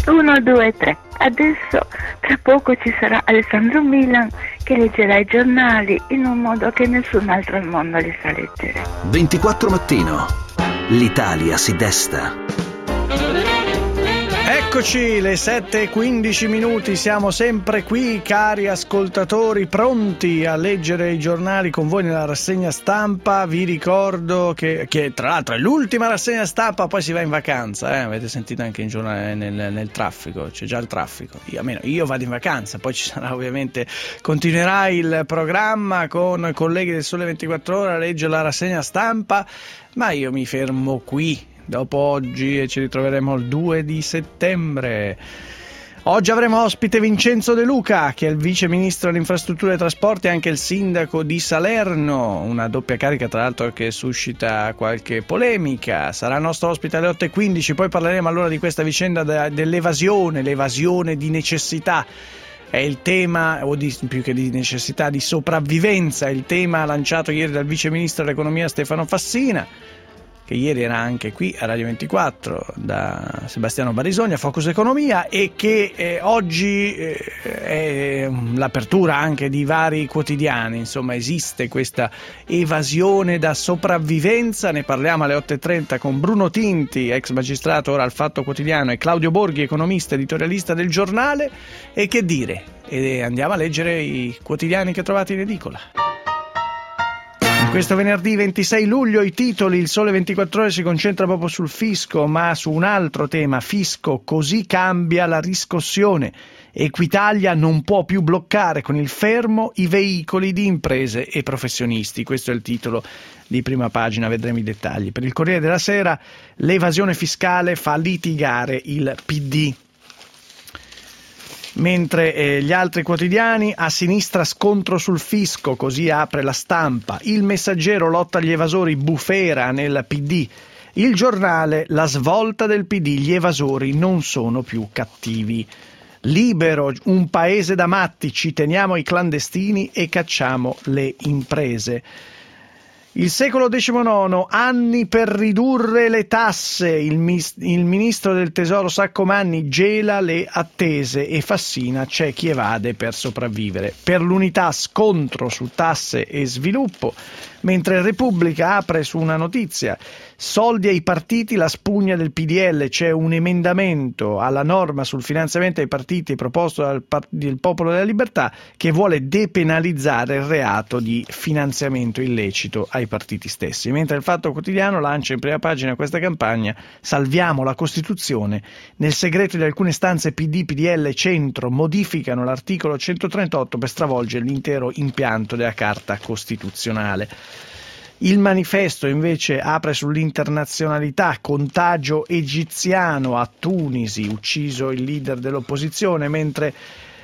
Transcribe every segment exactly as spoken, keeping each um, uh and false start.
uno, due, tre. Adesso tra poco ci sarà Alessandro Milan che leggerà i giornali in un modo che nessun altro al mondo li sa leggere. ventiquattro mattino. L'Italia si desta. Eccoci, le sette e quindici minuti, siamo sempre qui, cari ascoltatori, pronti a leggere i giornali con voi nella rassegna stampa. Vi ricordo che, che tra l'altro è l'ultima rassegna stampa, poi si va in vacanza, eh? Avete sentito anche in giornale, nel, nel traffico, c'è già il traffico. Io, almeno io vado in vacanza, poi ci sarà ovviamente, continuerà il programma con i colleghi del Sole ventiquattro Ore a leggere la rassegna stampa, ma io mi fermo qui. Dopo oggi e ci ritroveremo il due di settembre. Oggi avremo ospite Vincenzo De Luca, che è il vice ministro delle infrastrutture e trasporti e anche il sindaco di Salerno, una doppia carica tra l'altro che suscita qualche polemica. Sarà nostro ospite alle otto e quindici, poi parleremo allora di questa vicenda dell'evasione, l'evasione di necessità. È il tema, o di, più che di necessità, di sopravvivenza, il tema lanciato ieri dal vice ministro dell'economia Stefano Fassina, che ieri era anche qui a Radio ventiquattro da Sebastiano Barisogna, Focus Economia, e che eh, oggi eh, è l'apertura anche di vari quotidiani. Insomma, esiste questa evasione da sopravvivenza. Ne parliamo alle otto e trenta con Bruno Tinti, ex magistrato, ora al Fatto Quotidiano, e Claudio Borghi, economista, editorialista del Giornale. E che dire? E andiamo a leggere i quotidiani che trovate in edicola. Questo venerdì ventisei luglio i titoli: il Sole ventiquattro Ore si concentra proprio sul fisco, ma su un altro tema: fisco, così cambia la riscossione. Equitalia non può più bloccare con il fermo i veicoli di imprese e professionisti. Questo è il titolo di prima pagina, vedremo i dettagli. Per il Corriere della Sera, l'evasione fiscale fa litigare il P D. Mentre eh, gli altri quotidiani: a sinistra scontro sul fisco, così apre La Stampa. Il Messaggero, lotta agli evasori, bufera nel P D. Il Giornale, la svolta del P D, gli evasori non sono più cattivi. Libero, un paese da matti, ci teniamo ai clandestini e cacciamo le imprese. Il Secolo diciannove, anni per ridurre le tasse, il, mis- il ministro del Tesoro Saccomanni gela le attese e Fassina, c'è chi evade per sopravvivere. Per l'Unità, scontro su tasse e sviluppo, mentre Repubblica apre su una notizia: soldi ai partiti, la spugna del P D L, c'è un emendamento alla norma sul finanziamento ai partiti proposto dal, par- del Popolo della Libertà che vuole depenalizzare il reato di finanziamento illecito ai partiti stessi. Mentre il Fatto Quotidiano lancia in prima pagina questa campagna: salviamo la Costituzione, nel segreto di alcune stanze P D, P D L, centro modificano l'articolo centotrentotto per stravolgere l'intero impianto della Carta Costituzionale. Il Manifesto invece apre sull'internazionalità: contagio egiziano a Tunisi, ucciso il leader dell'opposizione, mentre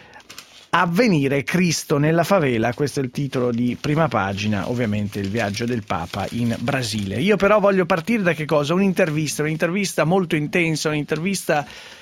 Avvenire, Cristo nella favela, questo è il titolo di prima pagina, ovviamente il viaggio del Papa in Brasile. Io però voglio partire da che cosa? Un'intervista, un'intervista molto intensa, un'intervista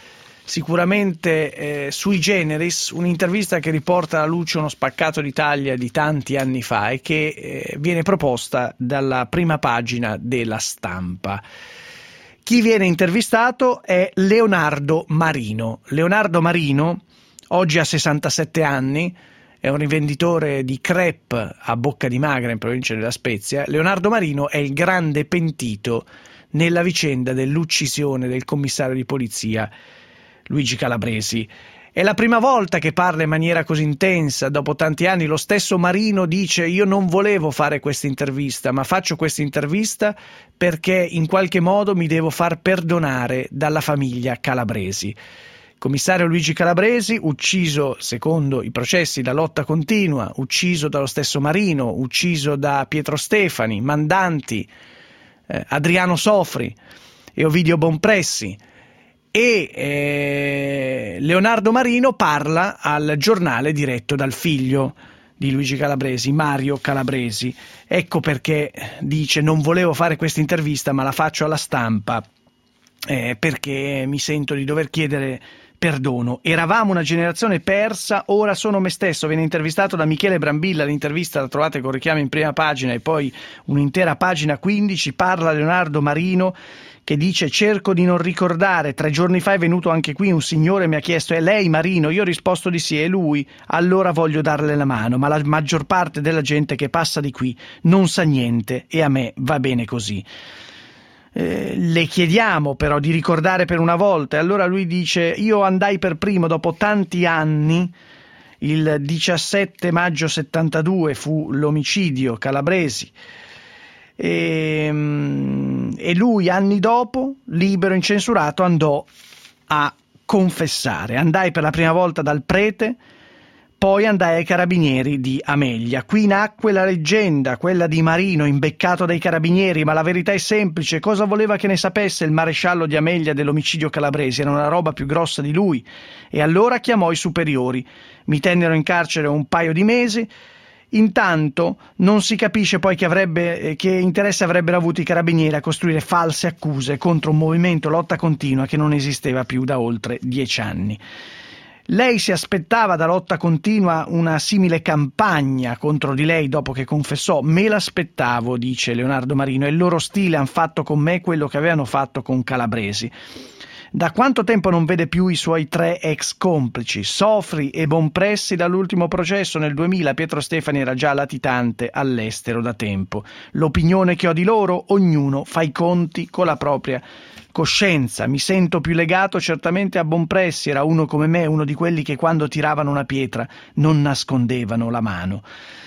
sicuramente eh, sui generis, un'intervista che riporta alla luce uno spaccato d'Italia di tanti anni fa e che eh, viene proposta dalla prima pagina della Stampa. Chi viene intervistato è Leonardo Marino. Leonardo Marino oggi ha sessantasette anni, è un rivenditore di crepe a Bocca di Magra in provincia della Spezia. Leonardo Marino è il grande pentito nella vicenda dell'uccisione del commissario di polizia Luigi Calabresi. È la prima volta che parla in maniera così intensa dopo tanti anni. Lo stesso Marino dice: io non volevo fare questa intervista, ma faccio questa intervista perché in qualche modo mi devo far perdonare dalla famiglia Calabresi. Commissario Luigi Calabresi, ucciso secondo i processi la lotta continua, ucciso dallo stesso Marino, ucciso da Pietro Stefani, mandanti eh, Adriano Sofri e Ovidio Bonpressi. E eh, Leonardo Marino parla al giornale diretto dal figlio di Luigi Calabresi, Mario Calabresi. Ecco perché dice: non volevo fare questa intervista, ma la faccio alla Stampa eh, perché mi sento di dover chiedere perdono. Eravamo una generazione persa, ora sono me stesso. Viene intervistato da Michele Brambilla, l'intervista la trovate con richiami in prima pagina e poi un'intera pagina quindici. Parla Leonardo Marino, che dice: cerco di non ricordare, tre giorni fa è venuto anche qui un signore, mi ha chiesto: è lei Marino? Io ho risposto di sì, è lui, allora voglio darle la mano, ma la maggior parte della gente che passa di qui non sa niente e a me va bene così. Eh, le chiediamo però di ricordare per una volta, e allora lui dice: io andai per primo dopo tanti anni, il diciassette maggio settantadue fu l'omicidio Calabresi. E, e lui anni dopo, libero, incensurato, andò a confessare. Andai per la prima volta dal prete, poi andai ai carabinieri di Amelia. Qui nacque la leggenda, quella di Marino imbeccato dai carabinieri, ma la verità è semplice. Cosa voleva che ne sapesse il maresciallo di Amelia dell'omicidio Calabresi? Era una roba più grossa di lui. E allora chiamò i superiori. Mi tennero in carcere un paio di mesi. Intanto non si capisce poi che, avrebbe, che interesse avrebbero avuto i carabinieri a costruire false accuse contro un movimento lotta continua che non esisteva più da oltre dieci anni. Lei si aspettava da Lotta Continua una simile campagna contro di lei dopo che confessò. Me l'aspettavo, dice Leonardo Marino, e il loro stile han fatto con me quello che avevano fatto con Calabresi. Da quanto tempo non vede più i suoi tre ex complici? Sofri e Bonpressi dall'ultimo processo nel duemila. Pietro Stefani era già latitante all'estero da tempo. L'opinione che ho di loro, ognuno fa i conti con la propria coscienza. Mi sento più legato certamente a Bonpressi, era uno come me, uno di quelli che quando tiravano una pietra non nascondevano la mano.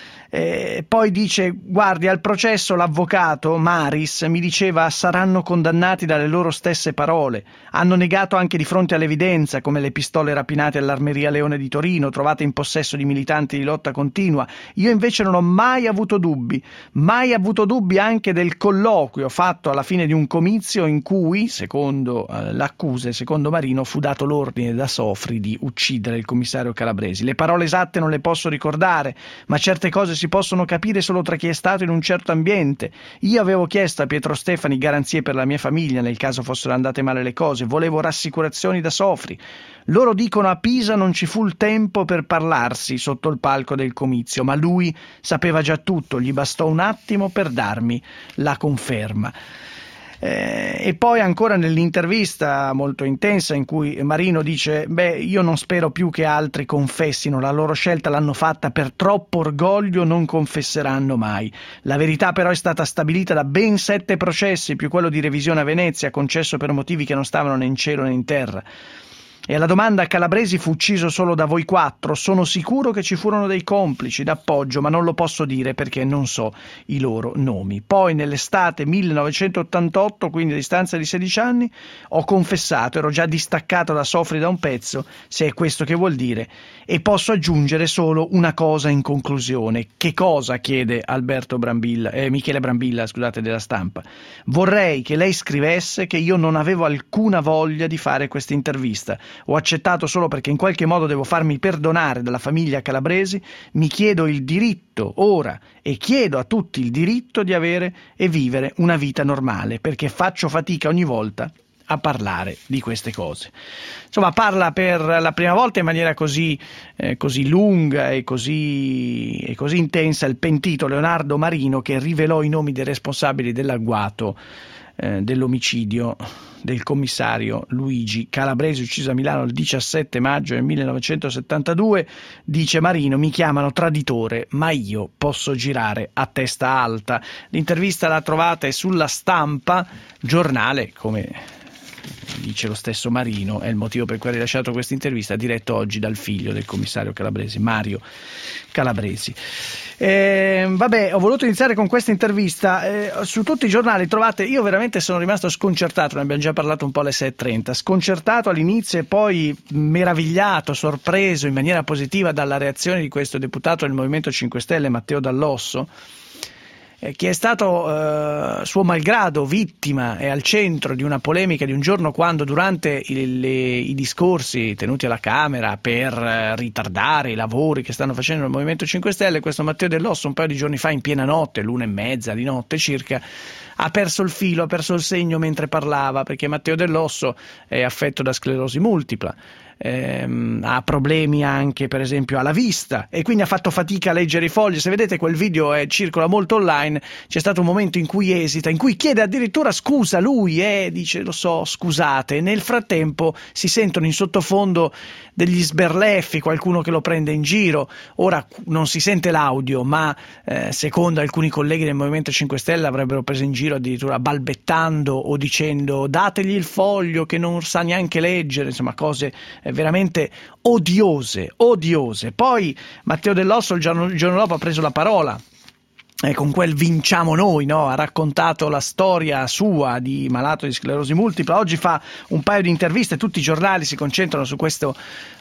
Eh, poi dice: guardi, al processo l'avvocato Maris mi diceva saranno condannati dalle loro stesse parole. Hanno negato anche di fronte all'evidenza, come le pistole rapinate all'Armeria Leone di Torino, trovate in possesso di militanti di Lotta Continua. Io invece non ho mai avuto dubbi, mai avuto dubbi anche del colloquio fatto alla fine di un comizio in cui, secondo eh, l'accusa, secondo Marino, fu dato l'ordine da Sofri di uccidere il commissario Calabresi. Le parole esatte non le posso ricordare, ma certe cose si possono capire solo tra chi è stato in un certo ambiente. Io avevo chiesto a Pietro Stefani garanzie per la mia famiglia nel caso fossero andate male le cose, volevo rassicurazioni da Sofri. Loro dicono a Pisa non ci fu il tempo per parlarsi sotto il palco del comizio, ma lui sapeva già tutto, gli bastò un attimo per darmi la conferma. Eh, e poi ancora nell'intervista molto intensa in cui Marino dice: beh, io non spero più che altri confessino, la loro scelta l'hanno fatta per troppo orgoglio, non confesseranno mai. La verità però è stata stabilita da ben sette processi, più quello di revisione a Venezia, concesso per motivi che non stavano né in cielo né in terra. E alla domanda: Calabresi fu ucciso solo da voi quattro? Sono sicuro che ci furono dei complici d'appoggio, ma non lo posso dire perché non so i loro nomi. Poi nell'estate millenovecentottantotto, quindi a distanza di sedici anni, ho confessato, ero già distaccato da Sofri da un pezzo, se è questo che vuol dire, e posso aggiungere solo una cosa in conclusione. Che cosa? Chiede Alberto Brambilla, eh, Michele Brambilla, scusate, della Stampa. Vorrei che lei scrivesse che io non avevo alcuna voglia di fare questa intervista. Ho accettato solo perché in qualche modo devo farmi perdonare dalla famiglia Calabresi. Mi chiedo il diritto ora e chiedo a tutti il diritto di avere e vivere una vita normale, perché faccio fatica ogni volta a parlare di queste cose. Insomma, parla per la prima volta in maniera così, eh, così lunga e così, e così intensa il pentito Leonardo Marino, che rivelò i nomi dei responsabili dell'agguato eh, dell'omicidio del commissario Luigi Calabresi, ucciso a Milano il diciassette maggio del millenovecentosettantadue. Dice Marino: mi chiamano traditore, ma io posso girare a testa alta. L'intervista la trovate sulla Stampa, giornale, come dice lo stesso Marino, è il motivo per cui ha rilasciato questa intervista, diretto oggi dal figlio del commissario Calabresi, Mario Calabresi. Eh, vabbè, ho voluto iniziare con questa intervista. Eh, su tutti i giornali trovate, io veramente sono rimasto sconcertato, ne abbiamo già parlato un po' alle sei e trenta, sconcertato all'inizio e poi meravigliato, sorpreso in maniera positiva dalla reazione di questo deputato del Movimento cinque Stelle, Matteo Dall'Osso, che è stato eh, suo malgrado vittima e al centro di una polemica di un giorno, quando durante il, le, i discorsi tenuti alla Camera per eh, ritardare i lavori che stanno facendo il Movimento cinque Stelle, questo Matteo Dell'Osso un paio di giorni fa, in piena notte, l'una e mezza di notte circa, ha perso il filo, ha perso il segno mentre parlava, perché Matteo Dell'Osso è affetto da sclerosi multipla. Ehm, ha problemi anche per esempio alla vista e quindi ha fatto fatica a leggere i fogli. Se vedete quel video è, circola molto online, c'è stato un momento in cui esita, in cui chiede addirittura scusa lui eh, dice lo so scusate, nel frattempo si sentono in sottofondo degli sberleffi, qualcuno che lo prende in giro. Ora non si sente l'audio, ma eh, secondo alcuni colleghi del Movimento cinque Stelle avrebbero preso in giro addirittura balbettando o dicendo dategli il foglio che non sa neanche leggere, insomma cose veramente odiose, odiose. Poi Matteo Dell'Osso il giorno, il giorno dopo ha preso la parola e con quel vinciamo noi, no? Ha raccontato la storia sua di malato di sclerosi multipla. Oggi fa un paio di interviste, tutti i giornali si concentrano su questa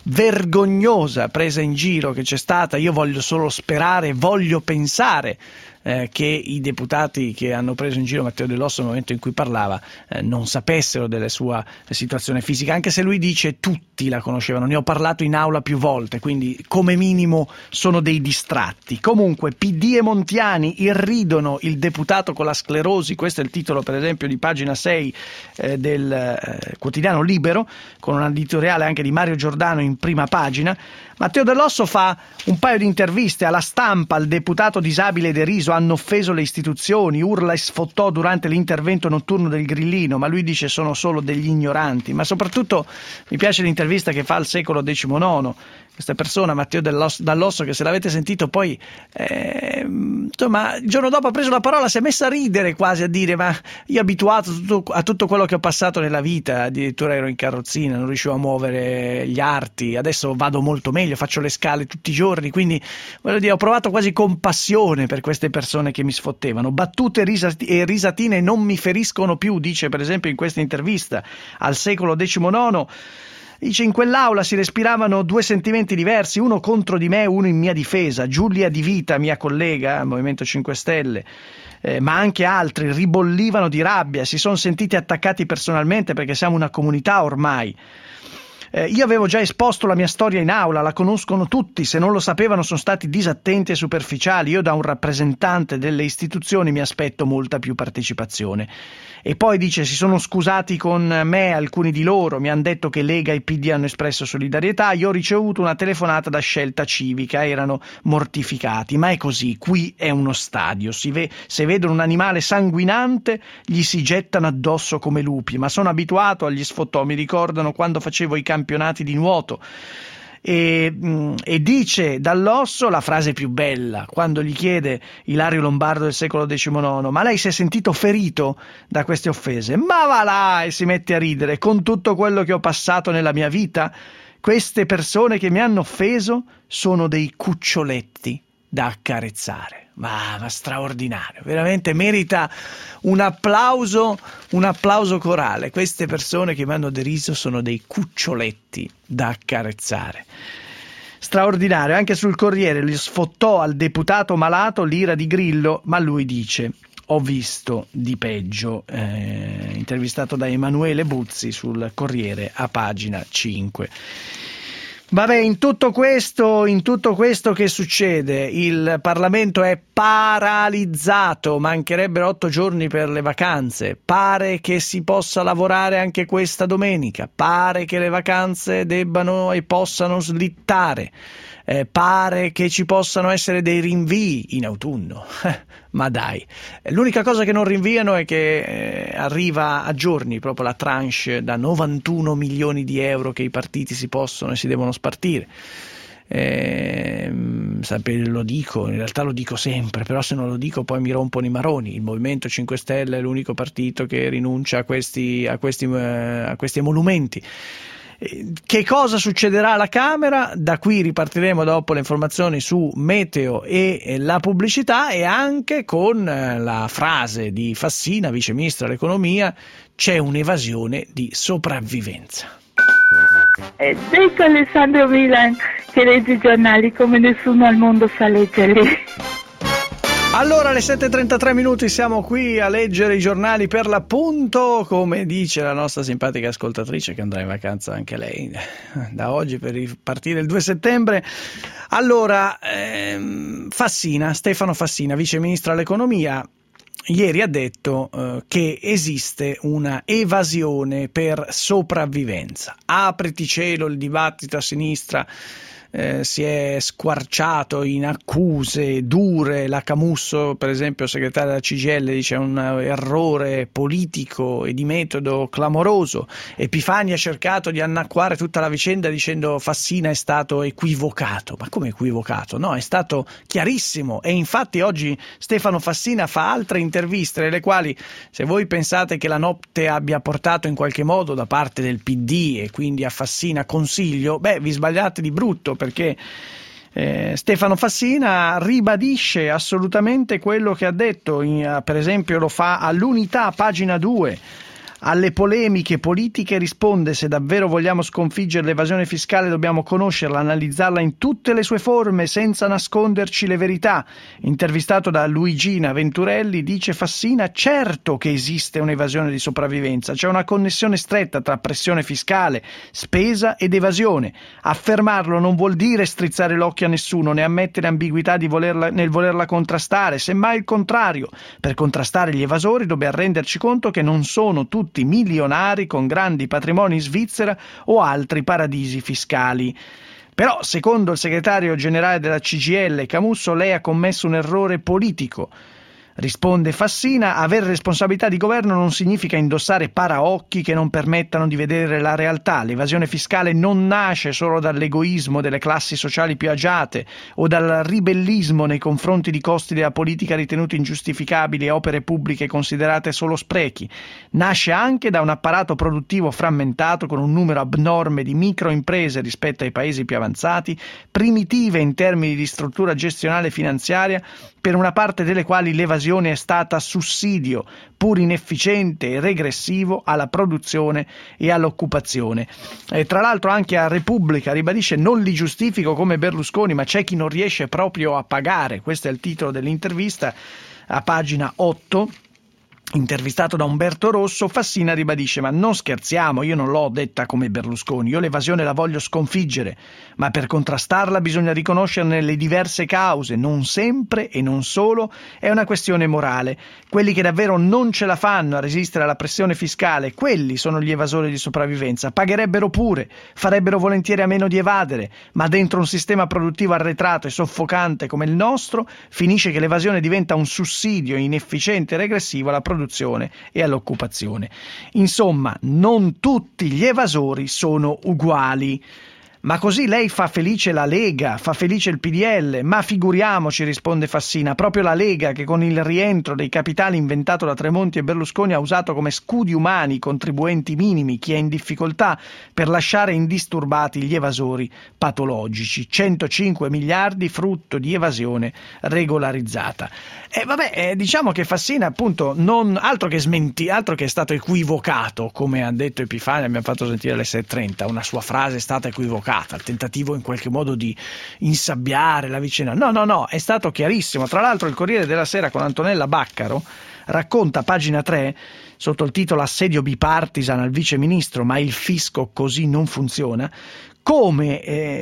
vergognosa presa in giro che c'è stata. Io voglio solo sperare, voglio pensare Eh, che i deputati che hanno preso in giro Matteo Dell'Osso nel momento in cui parlava eh, non sapessero della sua situazione fisica, anche se lui dice tutti la conoscevano, ne ho parlato in aula più volte, quindi come minimo sono dei distratti. Comunque P D e Montiani irridono il deputato con la sclerosi, questo è il titolo per esempio di pagina sei eh, del eh, quotidiano Libero, con un editoriale anche di Mario Giordano in prima pagina. Matteo Dell'Osso fa un paio di interviste alla Stampa, al deputato disabile deriso, hanno offeso le istituzioni, urla e sfottò durante l'intervento notturno del Grillino, ma lui dice sono solo degli ignoranti. Ma soprattutto mi piace l'intervista che fa al Secolo diciannove, questa persona, Matteo Dell'Osso, che se l'avete sentito poi, eh, insomma, il giorno dopo ha preso la parola, si è messa a ridere quasi, a dire ma io abituato a tutto, a tutto quello che ho passato nella vita, addirittura ero in carrozzina, non riuscivo a muovere gli arti, adesso vado molto meglio, faccio le scale tutti i giorni, quindi voglio dire, ho provato quasi compassione per queste persone che mi sfottevano. Battute e risatine non mi feriscono più, dice per esempio in questa intervista al Secolo diciannove. Dice in quell'aula si respiravano due sentimenti diversi, uno contro di me, uno in mia difesa. Giulia Di Vita, mia collega al Movimento cinque Stelle, eh, ma anche altri ribollivano di rabbia, si sono sentiti attaccati personalmente perché siamo una comunità ormai. Eh, io avevo già esposto la mia storia in aula, la conoscono tutti, se non lo sapevano sono stati disattenti e superficiali. Io da un rappresentante delle istituzioni mi aspetto molta più partecipazione. E poi dice si sono scusati con me alcuni di loro, mi hanno detto che Lega e P D hanno espresso solidarietà, io ho ricevuto una telefonata da Scelta Civica, erano mortificati, ma è così, qui è uno stadio, si ve- se vedono un animale sanguinante gli si gettano addosso come lupi, ma sono abituato agli sfottò, mi ricordano quando facevo i campionati di nuoto. E, e dice Dall'Osso la frase più bella quando gli chiede Ilario Lombardo del Secolo diciannove ma lei si è sentito ferito da queste offese? Ma va là, e si mette a ridere. Con tutto quello che ho passato nella mia vita, queste persone che mi hanno offeso sono dei cuccioletti da accarezzare. Ma, ma straordinario, veramente merita un applauso, un applauso corale. Queste persone che mi hanno deriso sono dei cuccioletti da accarezzare. Straordinario. Anche sul Corriere gli sfottò al deputato malato l'ira di Grillo, ma lui dice ho visto di peggio. Eh, intervistato da Emanuele Buzzi sul Corriere a pagina cinque. Vabbè, in tutto questo, in tutto questo che succede? Il Parlamento è paralizzato, mancherebbero otto giorni per le vacanze, pare che si possa lavorare anche questa domenica, pare che le vacanze debbano e possano slittare, eh, pare che ci possano essere dei rinvii in autunno. Ma dai, l'unica cosa che non rinviano è che eh, arriva a giorni proprio la tranche da novantuno milioni di euro che i partiti si possono e si devono spartire. Eh, lo dico, in realtà lo dico sempre, però se non lo dico poi mi rompono i maroni. Il Movimento cinque Stelle è l'unico partito che rinuncia a questi, a questi, a questi emolumenti. Che cosa succederà alla Camera? Da qui ripartiremo dopo le informazioni su Meteo e la pubblicità, e anche con la frase di Fassina, vice ministro dell'economia: c'è un'evasione di sopravvivenza. Ed ecco Alessandro Milan che legge i giornali come nessuno al mondo sa leggerli. Allora, alle sette e trentatré minuti siamo qui a leggere i giornali per l'appunto, come dice la nostra simpatica ascoltatrice che andrà in vacanza anche lei da oggi per partire il due settembre. Allora, ehm, Fassina, Stefano Fassina, vice ministro all'economia, ieri ha detto eh, che esiste una evasione per sopravvivenza. Apriti cielo, il dibattito a sinistra Eh, si è squarciato in accuse dure. La Camusso, per esempio, segretaria della C G I L, dice un errore politico e di metodo clamoroso. Epifani ha cercato di annacquare tutta la vicenda dicendo Fassina è stato equivocato. Ma come equivocato? No, è stato chiarissimo, e infatti oggi Stefano Fassina fa altre interviste nelle quali, se voi pensate che la notte abbia portato in qualche modo da parte del P D e quindi a Fassina consiglio, beh, vi sbagliate di brutto, perché eh, Stefano Fassina ribadisce assolutamente quello che ha detto, in, per esempio lo fa all'Unità, pagina due. Alle polemiche politiche risponde: se davvero vogliamo sconfiggere l'evasione fiscale dobbiamo conoscerla, analizzarla in tutte le sue forme senza nasconderci le verità. Intervistato da Luigina Venturelli, dice Fassina: certo che esiste un'evasione di sopravvivenza, c'è una connessione stretta tra pressione fiscale, spesa ed evasione. Affermarlo non vuol dire strizzare l'occhio a nessuno né ammettere ambiguità di volerla, nel volerla contrastare, semmai il contrario. Per contrastare gli evasori dobbiamo renderci conto che non sono tutti milionari con grandi patrimoni in Svizzera o altri paradisi fiscali. Però, secondo il segretario generale della C G I L, Camusso, lei ha commesso un errore politico. Risponde Fassina: avere responsabilità di governo non significa indossare paraocchi che non permettano di vedere la realtà. L'evasione fiscale non nasce solo dall'egoismo delle classi sociali più agiate o dal ribellismo nei confronti di costi della politica ritenuti ingiustificabili e opere pubbliche considerate solo sprechi. Nasce anche da un apparato produttivo frammentato con un numero abnorme di microimprese rispetto ai paesi più avanzati, primitive in termini di struttura gestionale e finanziaria, per una parte delle quali l'evasione è stata sussidio, pur inefficiente e regressivo, alla produzione e all'occupazione. E tra l'altro anche a Repubblica ribadisce: non li giustifico come Berlusconi, ma c'è chi non riesce proprio a pagare. Questo è il titolo dell'intervista a pagina otto. Intervistato da Umberto Rosso, Fassina ribadisce: ma non scherziamo, io non l'ho detta come Berlusconi, io l'evasione la voglio sconfiggere, ma per contrastarla bisogna riconoscerne le diverse cause, non sempre e non solo è una questione morale. Quelli che davvero non ce la fanno a resistere alla pressione fiscale, quelli sono gli evasori di sopravvivenza, pagherebbero pure, farebbero volentieri a meno di evadere, ma dentro un sistema produttivo arretrato e soffocante come il nostro finisce che l'evasione diventa un sussidio inefficiente e regressivo alla produzione e all'occupazione. Insomma, non tutti gli evasori sono uguali. Ma così lei fa felice la Lega, fa felice il P D L, ma figuriamoci, risponde Fassina, proprio la Lega che con il rientro dei capitali inventato da Tremonti e Berlusconi ha usato come scudi umani i contribuenti minimi, chi è in difficoltà, per lasciare indisturbati gli evasori patologici. centocinque miliardi frutto di evasione regolarizzata. E vabbè, eh, diciamo che Fassina appunto non altro che smenti, altro che è stato equivocato, come ha detto Epifani, abbiamo fatto sentire alle sei e trenta, una sua frase è stata equivocata, il tentativo in qualche modo di insabbiare la vicenda. No, no, no, è stato chiarissimo. Tra l'altro il Corriere della Sera con Antonella Baccaro racconta a pagina tre, sotto il titolo Assedio bipartisan al vice ministro, ma il fisco così non funziona, come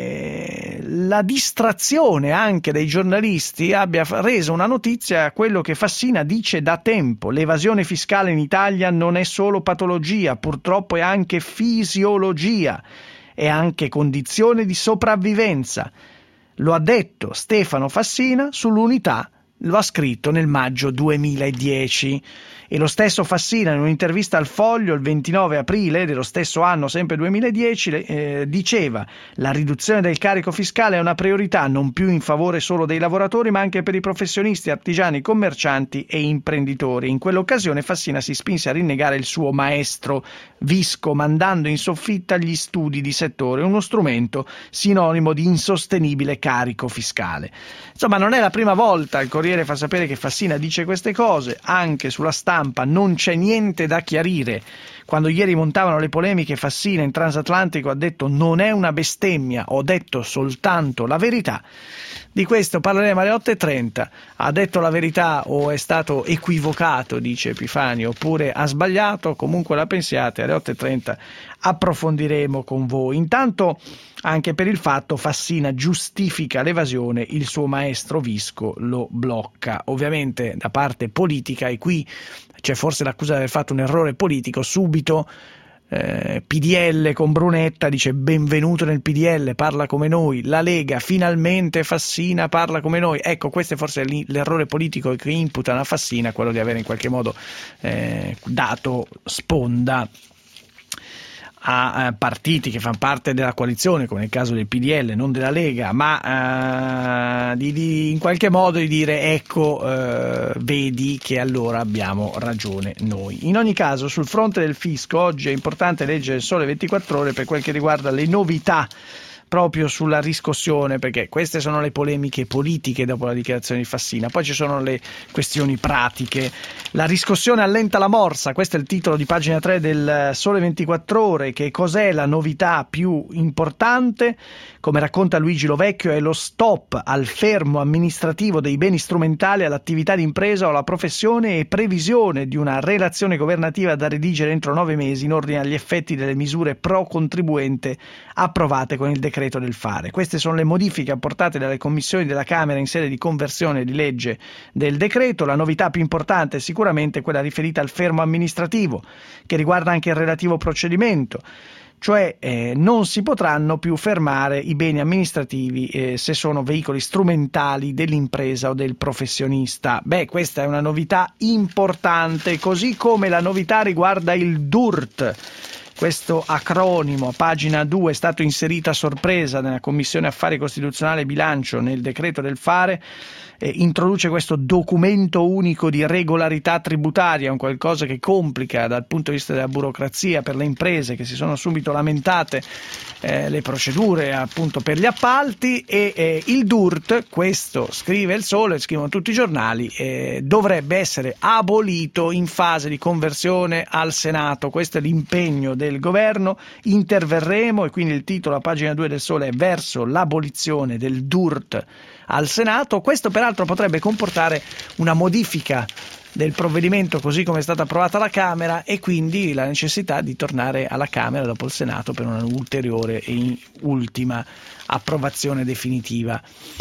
eh, la distrazione anche dei giornalisti abbia reso una notizia a quello che Fassina dice da tempo: l'evasione fiscale in Italia non è solo patologia, purtroppo è anche fisiologia, è anche condizione di sopravvivenza. Lo ha detto Stefano Fassina sull'Unità, lo ha scritto nel maggio duemiladieci. E lo stesso Fassina in un'intervista al Foglio il ventinove aprile dello stesso anno, sempre duemiladieci, eh, diceva: la riduzione del carico fiscale è una priorità non più in favore solo dei lavoratori ma anche per i professionisti, artigiani, commercianti e imprenditori. In quell'occasione Fassina si spinse a rinnegare il suo maestro Visco, mandando in soffitta gli studi di settore, uno strumento sinonimo di insostenibile carico fiscale. Insomma, non è la prima volta, il Corriere fa sapere, che Fassina dice queste cose. Anche sulla stampa non c'è niente da chiarire. Quando ieri montavano le polemiche, Fassina in Transatlantico ha detto: non è una bestemmia, ho detto soltanto la verità. Di questo parleremo alle otto e trenta. Ha detto la verità o è stato equivocato, dice Epifani, oppure ha sbagliato? Comunque la pensiate, alle otto e trenta approfondiremo con voi. Intanto, anche per il fatto, Fassina giustifica l'evasione, il suo maestro Visco lo blocca. Ovviamente da parte politica, e qui c'è forse l'accusa di aver fatto un errore politico, subito eh, P D L con Brunetta dice benvenuto nel P D L, parla come noi, la Lega finalmente Fassina parla come noi. Ecco, questo è forse l'errore politico che imputano a Fassina, quello di avere in qualche modo eh, dato sponda a partiti che fanno parte della coalizione, come nel caso del P D L, non della Lega, ma uh, di, di, in qualche modo di dire ecco, uh, vedi che allora abbiamo ragione noi. In ogni caso, sul fronte del fisco, oggi è importante leggere il Sole ventiquattro Ore per quel che riguarda le novità proprio sulla riscossione, perché queste sono le polemiche politiche dopo la dichiarazione di Fassina. Poi ci sono le questioni pratiche. La riscossione allenta la morsa, questo è il titolo di pagina tre del Sole ventiquattro Ore. Che cos'è la novità più importante? Come racconta Luigi Lovecchio, è lo stop al fermo amministrativo dei beni strumentali all'attività di impresa o alla professione e previsione di una relazione governativa da redigere entro nove mesi in ordine agli effetti delle misure pro contribuente approvate con il decreto del fare. Queste sono le modifiche apportate dalle commissioni della Camera in sede di conversione di legge del decreto. La novità più importante è sicuramente quella riferita al fermo amministrativo, che riguarda anche il relativo procedimento. Cioè eh, non si potranno più fermare i beni amministrativi eh, se sono veicoli strumentali dell'impresa o del professionista. Beh, questa è una novità importante, così come la novità riguarda il D U R T. Questo acronimo, a pagina due, è stato inserito a sorpresa nella Commissione Affari Costituzionali e Bilancio nel decreto del fare. Eh, introduce questo documento unico di regolarità tributaria, un qualcosa che complica dal punto di vista della burocrazia per le imprese che si sono subito lamentate eh, le procedure appunto per gli appalti, e eh, il D U R T, questo scrive il Sole, scrivono tutti i giornali, eh, dovrebbe essere abolito in fase di conversione al Senato. Questo è l'impegno del governo, interverremo, e quindi il titolo a pagina due del Sole è verso l'abolizione del D U R T al Senato. Questo peraltro potrebbe comportare una modifica del provvedimento così come è stata approvata alla Camera, e quindi la necessità di tornare alla Camera dopo il Senato per una ulteriore e ultima approvazione definitiva.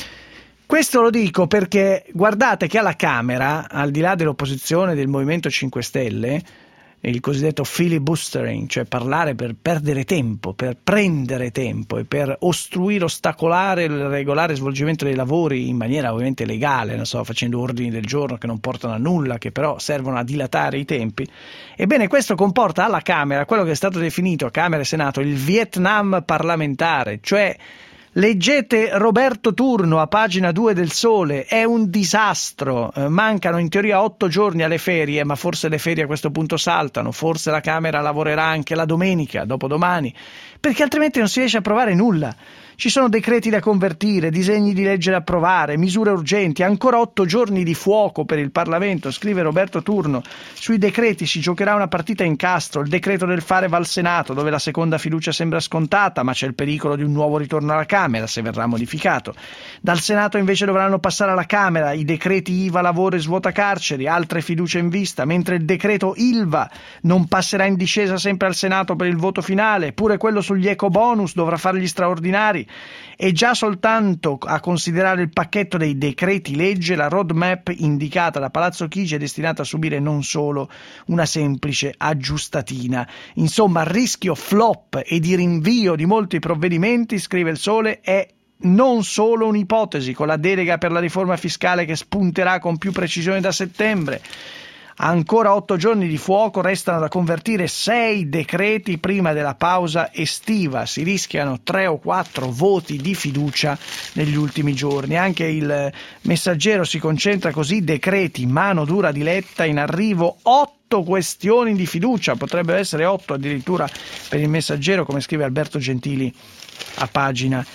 Questo lo dico perché guardate che alla Camera, al di là dell'opposizione del Movimento cinque Stelle, il cosiddetto filibustering, cioè parlare per perdere tempo, per prendere tempo e per ostruire, ostacolare il regolare svolgimento dei lavori in maniera ovviamente legale, non so, facendo ordini del giorno che non portano a nulla, che però servono a dilatare i tempi. Ebbene, questo comporta alla Camera quello che è stato definito a Camera e Senato il Vietnam parlamentare, cioè leggete Roberto Turno a pagina due del Sole, è un disastro, eh, mancano in teoria otto giorni alle ferie, ma forse le ferie a questo punto saltano, forse la Camera lavorerà anche la domenica, dopodomani, perché altrimenti non si riesce a approvare nulla. Ci sono decreti da convertire, disegni di legge da approvare, misure urgenti, ancora otto giorni di fuoco per il Parlamento, scrive Roberto Turno. Sui decreti si giocherà una partita in castro, il decreto del fare va al Senato, dove la seconda fiducia sembra scontata, ma c'è il pericolo di un nuovo ritorno alla Camera, se verrà modificato. Dal Senato invece dovranno passare alla Camera i decreti I V A, lavoro e svuota carceri, altre fiducie in vista, mentre il decreto I L V A non passerà in discesa sempre al Senato per il voto finale, pure quello sugli eco bonus dovrà fare gli straordinari. E già soltanto a considerare il pacchetto dei decreti legge, la roadmap indicata da Palazzo Chigi è destinata a subire non solo una semplice aggiustatina. Insomma, il rischio flop e di rinvio di molti provvedimenti, scrive il Sole, è non solo un'ipotesi, con la delega per la riforma fiscale che spunterà con più precisione da settembre. Ancora otto giorni di fuoco, restano da convertire sei decreti prima della pausa estiva, si rischiano tre o quattro voti di fiducia negli ultimi giorni. Anche il Messaggero si concentra così: decreti, mano dura di Letta, in arrivo otto questioni di fiducia, potrebbero essere otto addirittura per il Messaggero, come scrive Alberto Gentili a pagina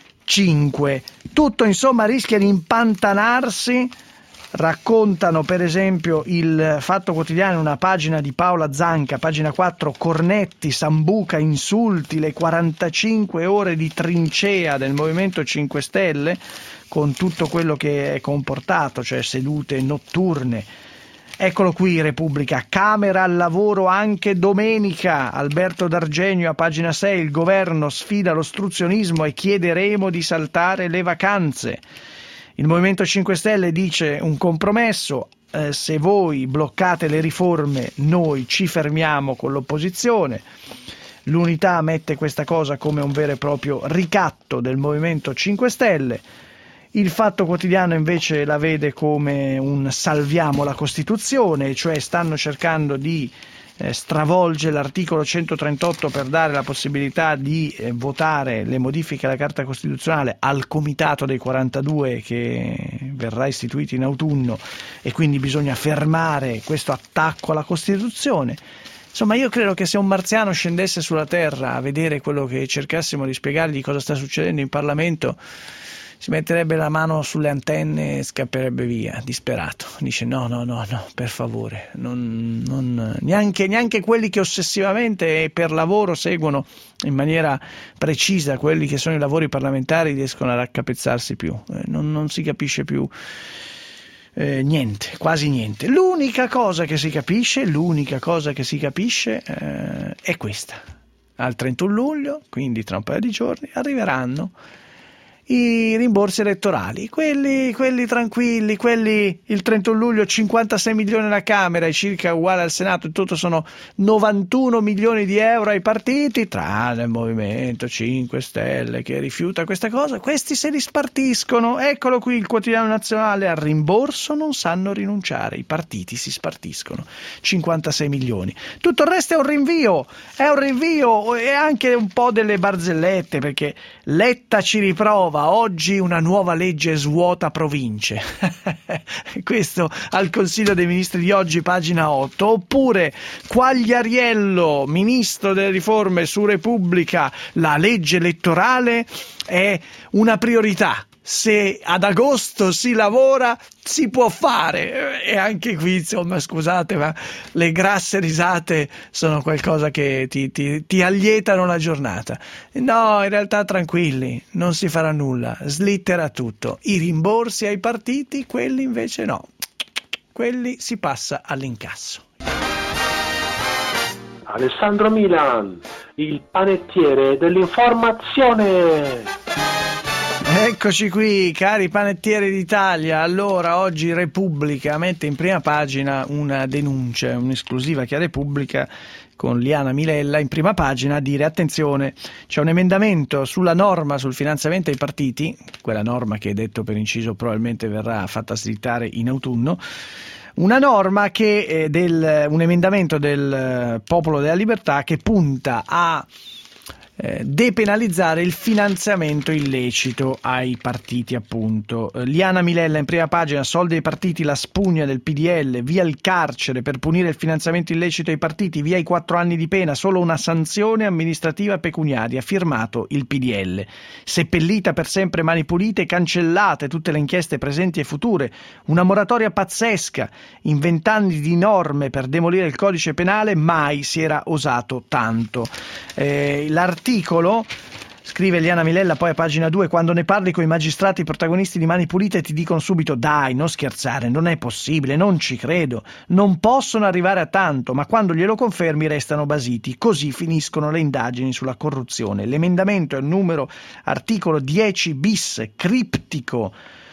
cinque. Tutto insomma rischia di impantanarsi. Raccontano per esempio il Fatto Quotidiano, una pagina di Paola Zanca, pagina quattro, Cornetti, Sambuca, insulti, le quarantacinque ore di trincea del Movimento cinque Stelle, con tutto quello che è comportato, cioè sedute notturne, Eccolo qui, Repubblica, Camera al lavoro anche domenica. Alberto D'Argenio a pagina sei, il governo sfida l'ostruzionismo e chiederemo di saltare le vacanze. Il Movimento cinque Stelle dice un compromesso, eh, se voi bloccate le riforme noi ci fermiamo con l'opposizione. L'Unità mette questa cosa come un vero e proprio ricatto del Movimento cinque Stelle. Il Fatto Quotidiano invece la vede come un salviamo la Costituzione, cioè stanno cercando di eh, stravolgere l'articolo centotrentotto per dare la possibilità di eh, votare le modifiche alla Carta Costituzionale al Comitato dei quarantadue che verrà istituito in autunno, e quindi bisogna fermare questo attacco alla Costituzione. Insomma, io credo che se un marziano scendesse sulla Terra a vedere quello che cercassimo di spiegargli cosa sta succedendo in Parlamento, si metterebbe la mano sulle antenne e scapperebbe via, disperato. Dice no, no, no, no, per favore, non, non, neanche, neanche quelli che ossessivamente e per lavoro seguono in maniera precisa quelli che sono i lavori parlamentari riescono a raccapezzarsi più, eh, non, non si capisce più eh, niente, quasi niente. L'unica cosa che si capisce, l'unica cosa che si capisce eh, è questa. Al trentuno luglio, quindi tra un paio di giorni, arriveranno i rimborsi elettorali, quelli, quelli tranquilli, quelli il trentuno luglio cinquantasei milioni alla Camera e circa uguale al Senato, in tutto sono novantuno milioni di euro ai partiti, tranne il Movimento cinque Stelle che rifiuta questa cosa, questi se li spartiscono. Eccolo qui il Quotidiano Nazionale, al rimborso non sanno rinunciare, i partiti si spartiscono, cinquantasei milioni. Tutto il resto è un rinvio, è un rinvio e anche un po' delle barzellette, perché Letta ci riprova, oggi una nuova legge svuota province. Questo al Consiglio dei Ministri di oggi, pagina otto. Oppure Quagliariello, ministro delle riforme, su Repubblica, la legge elettorale è una priorità. Se ad agosto si lavora si può fare, e anche qui insomma scusate ma le grasse risate sono qualcosa che ti, ti, ti allietano la giornata. No, in realtà tranquilli, non si farà nulla, slitterà tutto. I rimborsi ai partiti, quelli invece no, quelli si passa all'incasso. Alessandro Milan, il panettiere dell'informazione. Eccoci qui, cari panettieri d'Italia. Allora, oggi Repubblica mette in prima pagina una denuncia, un'esclusiva che ha Repubblica con Liana Milella in prima pagina a dire attenzione, c'è un emendamento sulla norma sul finanziamento ai partiti, quella norma che, detto per inciso, probabilmente verrà fatta slittare in autunno. Una norma che è del, un emendamento del Popolo della Libertà che punta a Eh, depenalizzare il finanziamento illecito ai partiti, appunto. Eh, Liana Milella in prima pagina, soldi ai partiti, la spugna del P D L, via il carcere per punire il finanziamento illecito ai partiti, via i quattro anni di pena, solo una sanzione amministrativa pecuniaria, firmato il P D L. Seppellita per sempre Mani Pulite, cancellate tutte le inchieste presenti e future, una moratoria pazzesca, in vent'anni di norme per demolire il codice penale, mai si era osato tanto. Eh, l'articolo Articolo, scrive Liana Milella poi a pagina due, quando ne parli con i magistrati protagonisti di Mani Pulite ti dicono subito dai, non scherzare, non è possibile, non ci credo, non possono arrivare a tanto, ma quando glielo confermi restano basiti, così finiscono le indagini sulla corruzione. L'emendamento è il numero articolo dieci bis, criptico.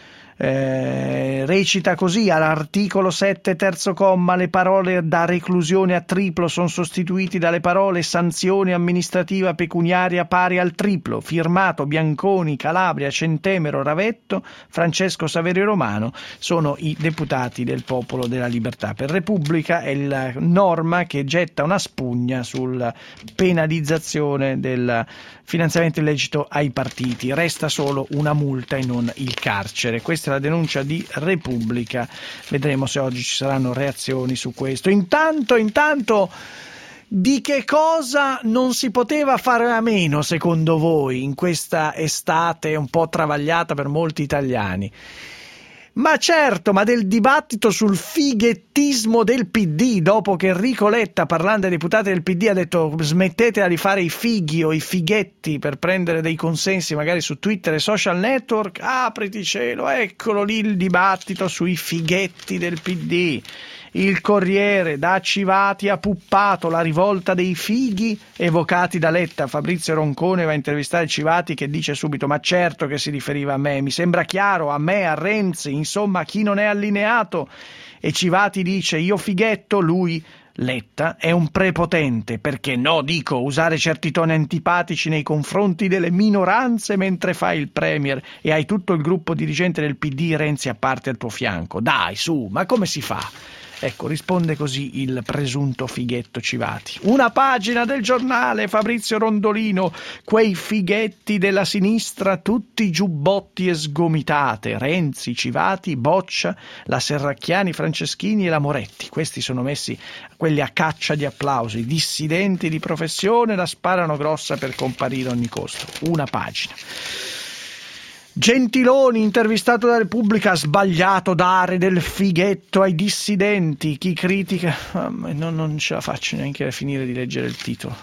Eh, recita così: all'articolo sette terzo comma le parole da reclusione a triplo sono sostituiti dalle parole sanzione amministrativa pecuniaria pari al triplo, firmato Bianconi, Calabria, Centemero, Ravetto, Francesco Saverio Romano, sono i deputati del Popolo della Libertà. Per Repubblica è la norma che getta una spugna sulla penalizzazione del finanziamento illecito ai partiti, resta solo una multa e non il carcere. Questa è la denuncia di Repubblica, vedremo se oggi ci saranno reazioni su questo. Intanto, intanto di che cosa non si poteva fare a meno secondo voi in questa estate un po' travagliata per molti italiani? Ma certo, ma del dibattito sul fighettismo del P D, dopo che Enrico Letta, parlando ai deputati del P D, ha detto smettetela di fare i fighi o i fighetti per prendere dei consensi magari su Twitter e social network, apriti cielo, eccolo lì il dibattito sui fighetti del P D. Il Corriere, da Civati a Puppato, la rivolta dei fighi evocati da Letta. Fabrizio Roncone va a intervistare Civati, che dice subito: ma certo che si riferiva a me, mi sembra chiaro, a me, a Renzi, insomma a chi non è allineato. E Civati dice: io fighetto, lui Letta è un prepotente, perché no, dico, usare certi toni antipatici nei confronti delle minoranze mentre fai il premier e hai tutto il gruppo dirigente del P D, Renzi a parte al tuo fianco. Dai, su, ma come si fa? Ecco, risponde così il presunto fighetto Civati. Una pagina del giornale, Fabrizio Rondolino: quei fighetti della sinistra, tutti giubbotti e sgomitate. Renzi, Civati, Boccia, la Serracchiani, Franceschini e la Moretti. Questi sono messi quelli a caccia di applausi. I dissidenti di professione la sparano grossa per comparire a ogni costo. Una pagina. Gentiloni, intervistato da Repubblica: ha sbagliato dare del fighetto ai dissidenti. Chi critica... Oh, non, non ce la faccio neanche a finire di leggere il titolo.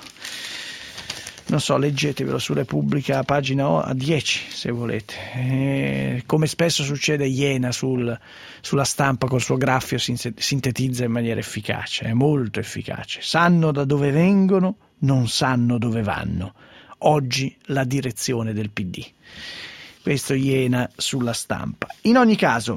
Non so, leggetevelo su Repubblica, pagina a dieci se volete. E, come spesso succede, Iena sul, sulla Stampa col suo graffio sintetizza in maniera efficace, è molto efficace. Sanno da dove vengono, non sanno dove vanno. Oggi la direzione del P D. Questo Iena sulla Stampa. In ogni caso,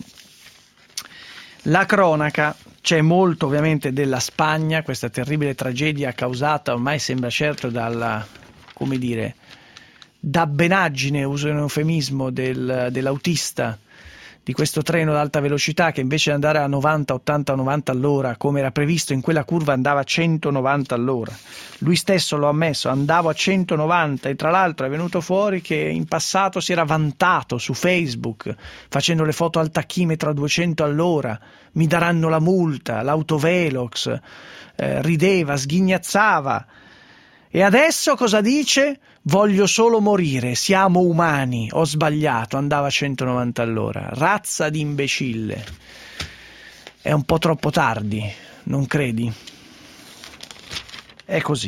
la cronaca, c'è molto ovviamente della Spagna, questa terribile tragedia causata, ormai sembra certo, dalla, come dire, dabbenaggine, uso un eufemismo, del, dell'autista di questo treno ad alta velocità, che invece di andare a novanta, ottanta, novanta all'ora, come era previsto, in quella curva andava a centonovanta all'ora. Lui stesso lo ha ammesso: andavo a centonovanta, e tra l'altro è venuto fuori che in passato si era vantato su Facebook facendo le foto al tachimetro a duecento all'ora. Mi daranno la multa, l'autovelox, eh, rideva, sghignazzava. E adesso cosa dice? Voglio solo morire, siamo umani, ho sbagliato, andava a centonovanta all'ora. Razza di imbecille. È un po' troppo tardi, non credi? È così.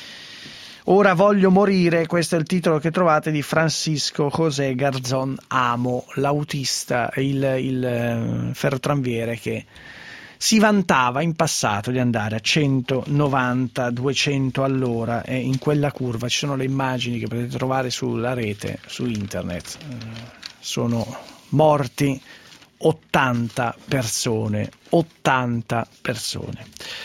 Ora voglio morire, questo è il titolo che trovate di Francisco José Garzón Amo, l'autista, il, il ferrotranviere che si vantava in passato di andare a centonovanta duecento all'ora, e in quella curva ci sono le immagini che potete trovare sulla rete, su internet. Sono morti ottanta persone, ottanta persone.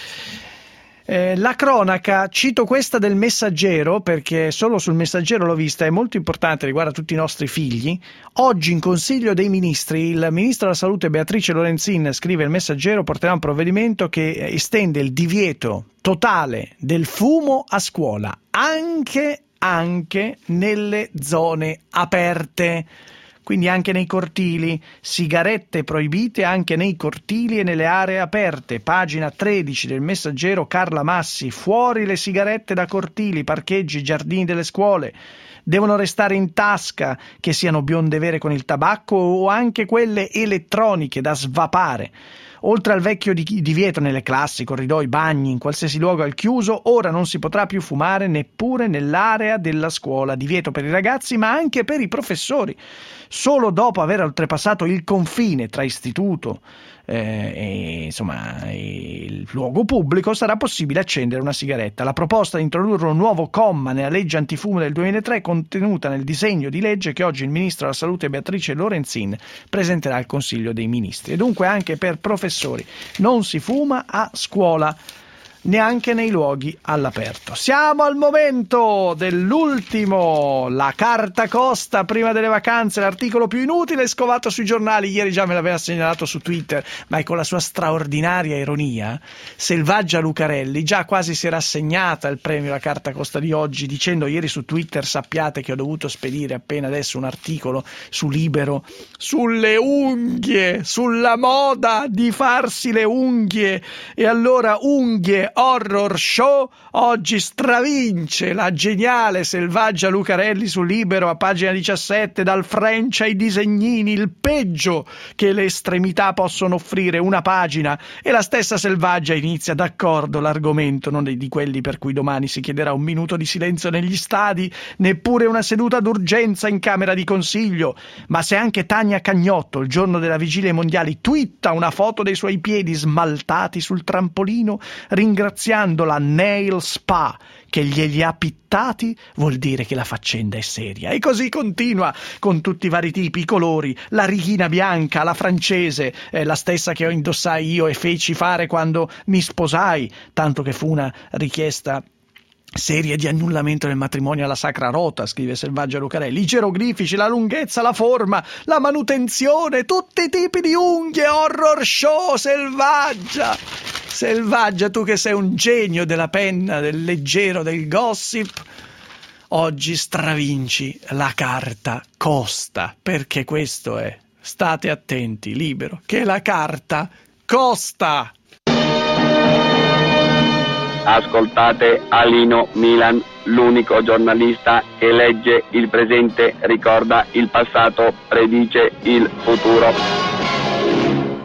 Eh, la cronaca, cito questa del Messaggero perché solo sul Messaggero l'ho vista, è molto importante, riguarda tutti i nostri figli. Oggi in Consiglio dei Ministri il Ministro della Salute Beatrice Lorenzin, scrive il Messaggero, porterà un provvedimento che estende il divieto totale del fumo a scuola, anche, anche nelle zone aperte. Quindi anche nei cortili, sigarette proibite anche nei cortili e nelle aree aperte. Pagina tredici del Messaggero, Carla Massi: fuori le sigarette da cortili, parcheggi, giardini delle scuole. Devono restare in tasca, che siano bionde vere con il tabacco o anche quelle elettroniche da svapare. Oltre al vecchio divieto nelle classi, corridoi, bagni, in qualsiasi luogo al chiuso, ora non si potrà più fumare neppure nell'area della scuola. Divieto per i ragazzi, ma anche per i professori. Solo dopo aver oltrepassato il confine tra istituto eh, e insomma il luogo pubblico sarà possibile accendere una sigaretta. La proposta di introdurre un nuovo comma nella legge antifumo del duemilatré, contenuta nel disegno di legge che oggi il Ministro della Salute Beatrice Lorenzin presenterà al Consiglio dei Ministri. E dunque anche per professori non si fuma a scuola, neanche nei luoghi all'aperto. Siamo al momento dell'ultimo, la carta costa prima delle vacanze, l'articolo più inutile scovato sui giornali. Ieri già me l'aveva segnalato su Twitter, ma con la sua straordinaria ironia, Selvaggia Lucarelli già quasi si era assegnata il premio La Carta Costa di oggi, dicendo ieri su Twitter: sappiate che ho dovuto spedire appena adesso un articolo su Libero sulle unghie, sulla moda di farsi le unghie, e allora unghie Horror Show oggi stravince la geniale Selvaggia Lucarelli su Libero a pagina diciassette, dal French ai disegnini, il peggio che le estremità possono offrire, una pagina, e la stessa Selvaggia inizia: d'accordo, l'argomento non è di quelli per cui domani si chiederà un minuto di silenzio negli stadi, neppure una seduta d'urgenza in Camera di Consiglio, ma se anche Tania Cagnotto il giorno della vigilia ai mondiali twitta una foto dei suoi piedi smaltati sul trampolino ringraziando la Nail Spa che glieli ha pittati, vuol dire che la faccenda è seria. E così continua con tutti i vari tipi, i colori, la righina bianca, la francese, eh, la stessa che ho indossai io e feci fare quando mi sposai, tanto che fu una richiesta serie di annullamento del matrimonio alla Sacra Rota, scrive Selvaggia Lucarelli, i geroglifici, la lunghezza, la forma, la manutenzione, tutti i tipi di unghie. Horror Show, Selvaggia! Selvaggia, tu che sei un genio della penna, del leggero, del gossip, oggi stravinci la carta costa, perché questo è, state attenti, Libero, che la carta costa! Ascoltate Alino Milan, l'unico giornalista che legge il presente, ricorda il passato, predice il futuro.